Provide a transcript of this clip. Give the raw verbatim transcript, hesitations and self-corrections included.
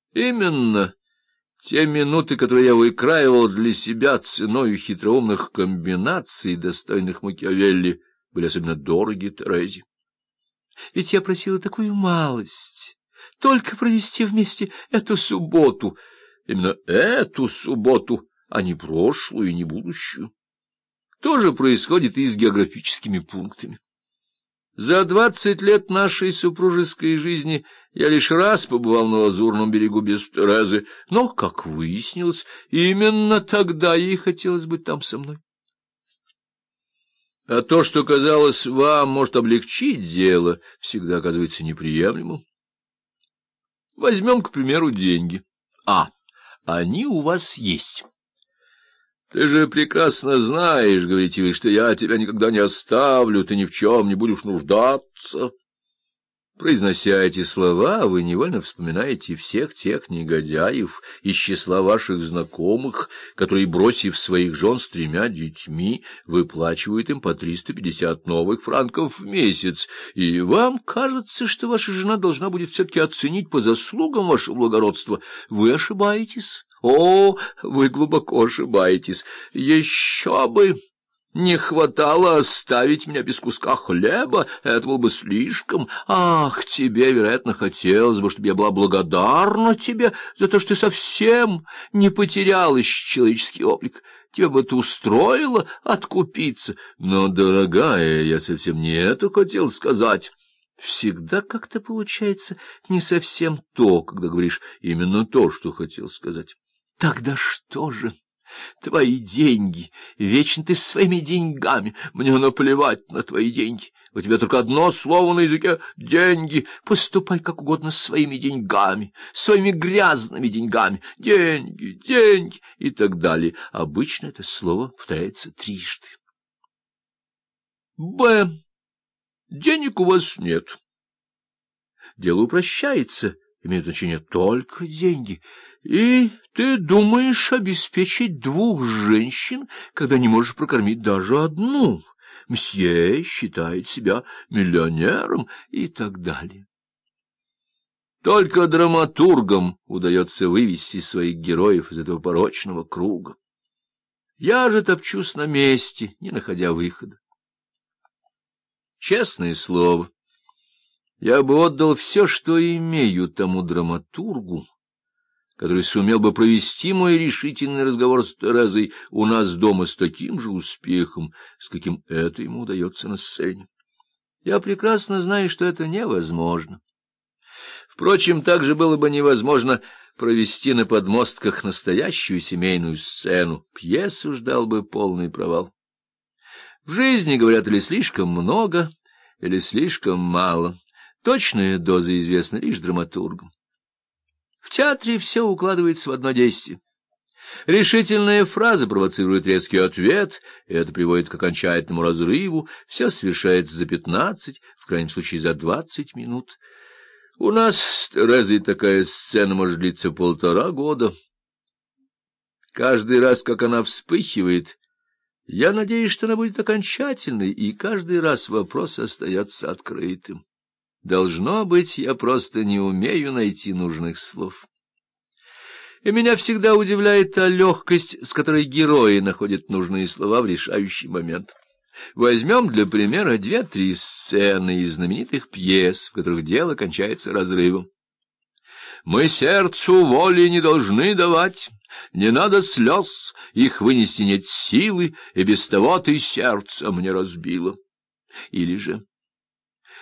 Именно те минуты, которые я выкраивал для себя ценою хитроумных комбинаций, достойных Макиавелли, были особенно дороги Терезе. Ведь я просила такую малость, только провести вместе эту субботу, именно эту субботу, а не прошлую и не будущую. То же происходит и с географическими пунктами. За двадцать лет нашей супружеской жизни я лишь раз побывал на Лазурном берегу без Терезы, но, как выяснилось, именно тогда ей хотелось быть там со мной. А то, что казалось вам может облегчить дело, всегда оказывается неприемлемым. Возьмем, к примеру, деньги. А, они у вас есть. Ты же прекрасно знаешь, говорите вы, что я тебя никогда не оставлю, ты ни в чем не будешь нуждаться. Произнося эти слова, вы невольно вспоминаете всех тех негодяев из числа ваших знакомых, которые, бросив своих жен с тремя детьми, выплачивают им по триста пятьдесят новых франков в месяц, и вам кажется, что ваша жена должна будет все-таки оценить по заслугам ваше благородство. Вы ошибаетесь. О, вы глубоко ошибаетесь. Еще бы! Не хватало оставить меня без куска хлеба, это было бы слишком. Ах, тебе, вероятно, хотелось бы, чтобы я была благодарна тебе за то, что ты совсем не потерялась человеческий облик. Тебе бы это устроило откупиться. Но, дорогая, я совсем не это хотел сказать. Всегда как-то получается не совсем то, когда говоришь именно то, что хотел сказать. Тогда что же? Твои деньги, вечно ты с своими деньгами, мне наплевать на твои деньги, у тебя только одно слово на языке — деньги, поступай как угодно с своими деньгами, своими грязными деньгами, деньги, деньги и так далее. Обычно это слово повторяется трижды. Б. Денег у вас нет. Дело упрощается, имеют значение только деньги. И ты думаешь обеспечить двух женщин, когда не можешь прокормить даже одну. Мсье считает себя миллионером и так далее. Только драматургам удается вывести своих героев из этого порочного круга. Я же топчусь на месте, не находя выхода. Честное слово, я бы отдал все, что имею, тому драматургу, который сумел бы провести мой решительный разговор с Терезой у нас дома с таким же успехом, с каким это ему удается на сцене. Я прекрасно знаю, что это невозможно. Впрочем, также было бы невозможно провести на подмостках настоящую семейную сцену. Пьесу ждал бы полный провал. В жизни, говорят, или слишком много, или слишком мало. Точная доза известна лишь драматургам. В театре все укладывается в одно действие. Решительная фраза провоцирует резкий ответ, и это приводит к окончательному разрыву. Все совершается за пятнадцать, в крайнем случае за двадцать минут. У нас с Терезой такая сцена может длиться полтора года. Каждый раз, как она вспыхивает, я надеюсь, что она будет окончательной, и каждый раз вопрос остается открытым. Должно быть, я просто не умею найти нужных слов. И меня всегда удивляет та легкость, с которой герои находят нужные слова в решающий момент. Возьмем для примера две-три сцены из знаменитых пьес, в которых дело кончается разрывом. «Мы сердцу воли не должны давать, не надо слез, их вынести нет силы, и без того ты сердце мне разбила». Или же